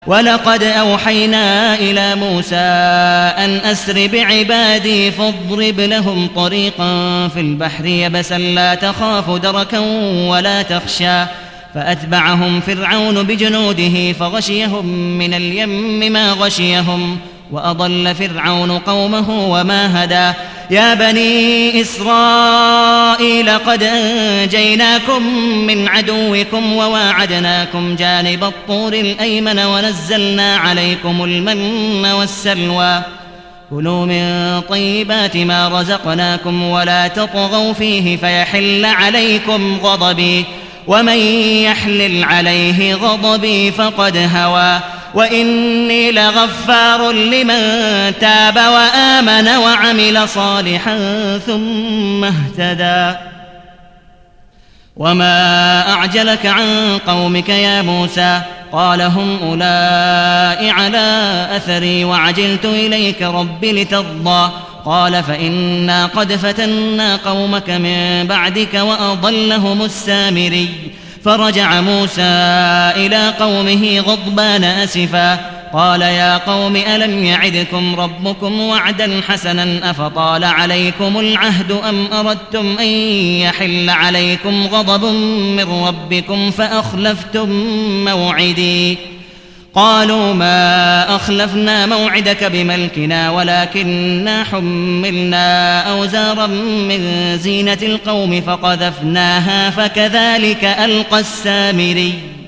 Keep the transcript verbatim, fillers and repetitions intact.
ولقد أوحينا إلى موسى أن أسر بعبادي فاضرب لهم طريقا في البحر يبسا لا تخاف دركا ولا تخشى فأتبعهم فرعون بجنوده فغشيهم من اليم ما غشيهم وأضل فرعون قومه وما هدى يا بني إسرائيل قد أنجيناكم من عدوكم وواعدناكم جانب الطور الأيمن ونزلنا عليكم المن والسلوى كلوا من طيبات ما رزقناكم ولا تطغوا فيه فيحل عليكم غضبي ومن يحلل عليه غضبي فقد هوى وإني لغفار لمن تاب وآمن وعمل صالحا ثم اهتدى وما أعجلك عن قومك يا موسى قال هم أولئك على أثري وعجلت إليك رب لترضى قال فإنا قد فتنا قومك من بعدك وأضلهم السامري فرجع موسى إلى قومه غضبان أسفا قال يا قوم ألم يعدكم ربكم وعدا حسنا أفطال عليكم العهد أم أردتم أن يحل عليكم غضب من ربكم فأخلفتم موعدي قالوا ما أخلفنا موعدك بملكنا ولكننا حملنا أوزارا من زينة القوم فقذفناها فكذلك ألقى السامري